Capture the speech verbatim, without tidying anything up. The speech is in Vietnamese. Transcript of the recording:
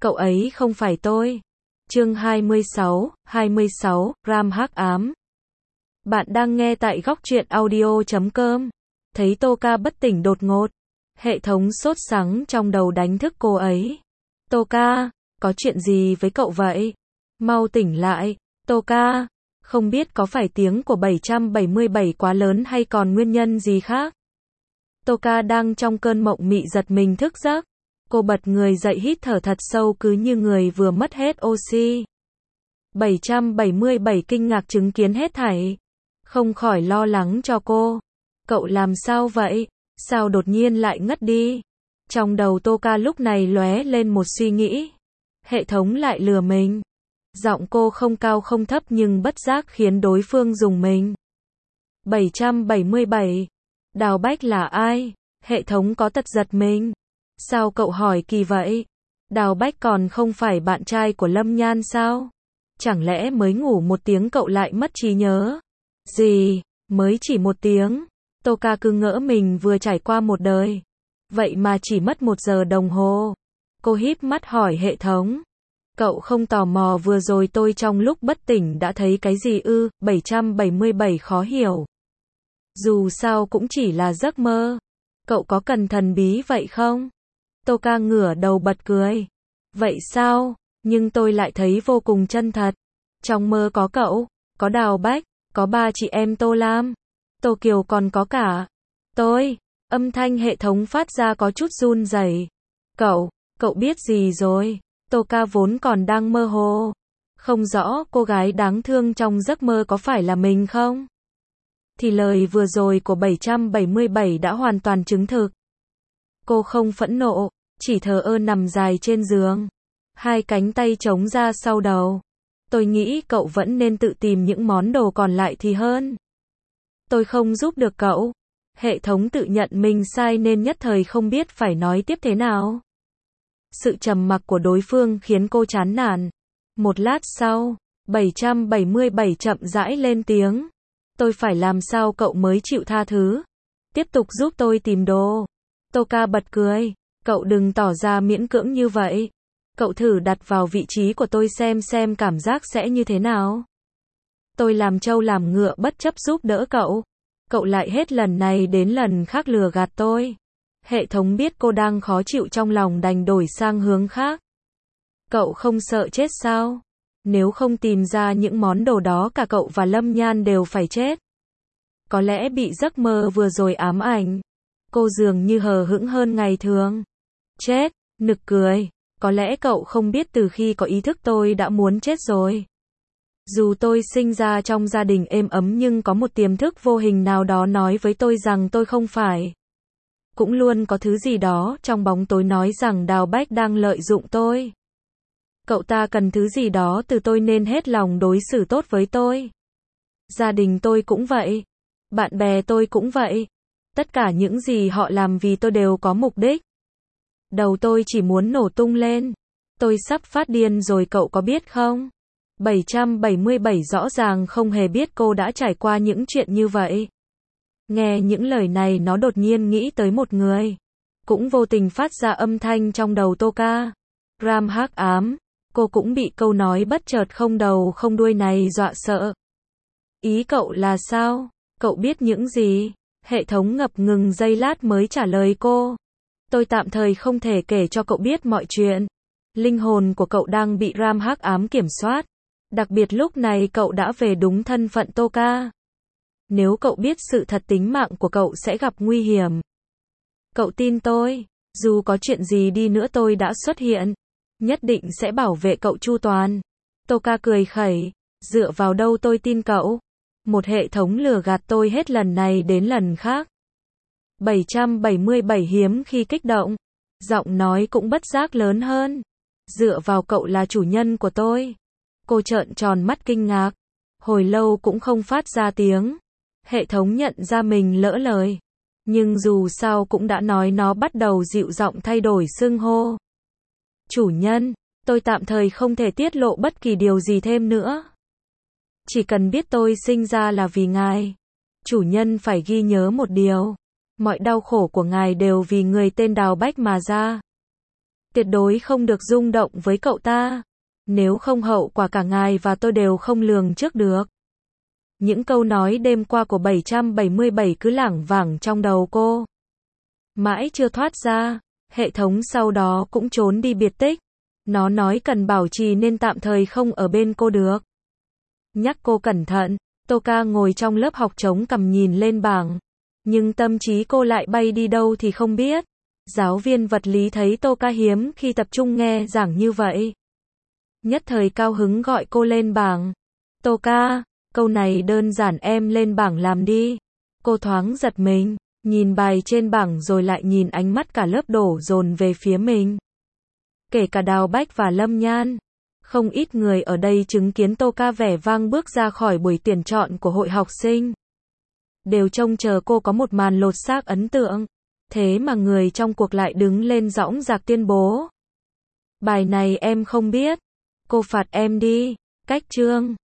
cậu ấy không phải tôi. Chương hai mươi sáu, hai mươi sáu, Ram hắc ám. Bạn đang nghe tại góc truyện audio chấm com. Thấy Toka bất tỉnh đột ngột, hệ thống sốt sắng trong đầu đánh thức cô ấy. Toka, có chuyện gì với cậu vậy? Mau tỉnh lại, Toka. Không biết có phải tiếng của bảy trăm bảy mươi bảy quá lớn hay còn nguyên nhân gì khác? Toka đang trong cơn mộng mị giật mình thức giấc. Cô bật người dậy hít thở thật sâu cứ như người vừa mất hết oxy. bảy trăm bảy mươi bảy kinh ngạc chứng kiến hết thảy. Không khỏi lo lắng cho cô. Cậu làm sao vậy? Sao đột nhiên lại ngất đi? Trong đầu Toka lúc này lóe lên một suy nghĩ. Hệ thống lại lừa mình. Giọng cô không cao không thấp nhưng bất giác khiến đối phương rùng mình. bảy trăm bảy mươi bảy. Đào Bách là ai? Hệ thống có tật giật mình. Sao cậu hỏi kỳ vậy? Đào Bách còn không phải bạn trai của Lâm Nhan sao? Chẳng lẽ mới ngủ một tiếng cậu lại mất trí nhớ? Gì? Mới chỉ một tiếng? Toka cứ ngỡ mình vừa trải qua một đời. Vậy mà chỉ mất một giờ đồng hồ. Cô híp mắt hỏi hệ thống. Cậu không tò mò vừa rồi tôi trong lúc bất tỉnh đã thấy cái gì ư? bảy trăm bảy mươi bảy khó hiểu. Dù sao cũng chỉ là giấc mơ. Cậu có cần thần bí vậy không? Toka ngửa đầu bật cười. Vậy sao? Nhưng tôi lại thấy vô cùng chân thật. Trong mơ có cậu, có Đào Bách, có ba chị em Tô Lam, Tô Kiều còn có cả tôi. Âm thanh hệ thống phát ra có chút run rẩy. Cậu, cậu biết gì rồi? Toka vốn còn đang mơ hồ. Không rõ cô gái đáng thương trong giấc mơ có phải là mình không? Thì lời vừa rồi của bảy trăm bảy mươi bảy đã hoàn toàn chứng thực. Cô không phẫn nộ, chỉ thờ ơ nằm dài trên giường. Hai cánh tay chống ra sau đầu. Tôi nghĩ cậu vẫn nên tự tìm những món đồ còn lại thì hơn. Tôi không giúp được cậu. Hệ thống tự nhận mình sai nên nhất thời không biết phải nói tiếp thế nào. Sự trầm mặc của đối phương khiến cô chán nản. Một lát sau, bảy trăm bảy mươi bảy chậm rãi lên tiếng. Tôi phải làm sao cậu mới chịu tha thứ? Tiếp tục giúp tôi tìm đồ. Toka bật cười. Cậu đừng tỏ ra miễn cưỡng như vậy. Cậu thử đặt vào vị trí của tôi xem xem cảm giác sẽ như thế nào. Tôi làm trâu làm ngựa bất chấp giúp đỡ cậu. Cậu lại hết lần này đến lần khác lừa gạt tôi. Hệ thống biết cô đang khó chịu trong lòng đành đổi sang hướng khác. Cậu không sợ chết sao? Nếu không tìm ra những món đồ đó cả cậu và Lâm Nhan đều phải chết. Có lẽ bị giấc mơ vừa rồi ám ảnh. Cô dường như hờ hững hơn ngày thường. Chết, nực cười. Có lẽ cậu không biết từ khi có ý thức tôi đã muốn chết rồi. Dù tôi sinh ra trong gia đình êm ấm nhưng có một tiềm thức vô hình nào đó nói với tôi rằng tôi không phải. Cũng luôn có thứ gì đó trong bóng tối nói rằng Đào Bách đang lợi dụng tôi. Cậu ta cần thứ gì đó từ tôi nên hết lòng đối xử tốt với tôi. Gia đình tôi cũng vậy. Bạn bè tôi cũng vậy. Tất cả những gì họ làm vì tôi đều có mục đích. Đầu tôi chỉ muốn nổ tung lên. Tôi sắp phát điên rồi cậu có biết không? bảy trăm bảy mươi bảy rõ ràng không hề biết cô đã trải qua những chuyện như vậy. Nghe những lời này nó đột nhiên nghĩ tới một người. Cũng vô tình phát ra âm thanh trong đầu Toka. Ram hắc ám. Cô cũng bị câu nói bất chợt không đầu không đuôi này dọa sợ. Ý cậu là sao? Cậu biết những gì? Hệ thống ngập ngừng giây lát mới trả lời cô. Tôi tạm thời không thể kể cho cậu biết mọi chuyện. Linh hồn của cậu đang bị Ram hắc ám kiểm soát. Đặc biệt lúc này cậu đã về đúng thân phận Toka. Nếu cậu biết sự thật tính mạng của cậu sẽ gặp nguy hiểm. Cậu tin tôi, dù có chuyện gì đi nữa tôi đã xuất hiện. Nhất định sẽ bảo vệ cậu chu toàn. Toka cười khẩy. Dựa vào đâu tôi tin cậu? Một hệ thống lừa gạt tôi hết lần này đến lần khác. bảy trăm bảy mươi bảy hiếm khi kích động. Giọng nói cũng bất giác lớn hơn. Dựa vào cậu là chủ nhân của tôi. Cô trợn tròn mắt kinh ngạc. Hồi lâu cũng không phát ra tiếng. Hệ thống nhận ra mình lỡ lời. Nhưng dù sao cũng đã nói nó bắt đầu dịu giọng thay đổi xưng hô. Chủ nhân, tôi tạm thời không thể tiết lộ bất kỳ điều gì thêm nữa. Chỉ cần biết tôi sinh ra là vì ngài. Chủ nhân phải ghi nhớ một điều. Mọi đau khổ của ngài đều vì người tên Đào Bách mà ra. Tuyệt đối không được rung động với cậu ta. Nếu không hậu quả cả ngài và tôi đều không lường trước được. Những câu nói đêm qua của bảy trăm bảy mươi bảy cứ lảng vảng trong đầu cô. Mãi chưa thoát ra, hệ thống sau đó cũng trốn đi biệt tích. Nó nói cần bảo trì nên tạm thời không ở bên cô được. Nhắc cô cẩn thận, Toka ngồi trong lớp học chống cằm nhìn lên bảng. Nhưng tâm trí cô lại bay đi đâu thì không biết. Giáo viên vật lý thấy Toka hiếm khi tập trung nghe giảng như vậy. Nhất thời cao hứng gọi cô lên bảng. Toka, câu này đơn giản em lên bảng làm đi. Cô thoáng giật mình, nhìn bài trên bảng rồi lại nhìn ánh mắt cả lớp đổ dồn về phía mình. Kể cả Đào Bách và Lâm Nhan. Không ít người ở đây chứng kiến Toka vẻ vang bước ra khỏi buổi tuyển chọn của hội học sinh. Đều trông chờ cô có một màn lột xác ấn tượng. Thế mà người trong cuộc lại đứng lên dõng dạc tuyên bố. Bài này em không biết. Cô phạt em đi. Cách chương.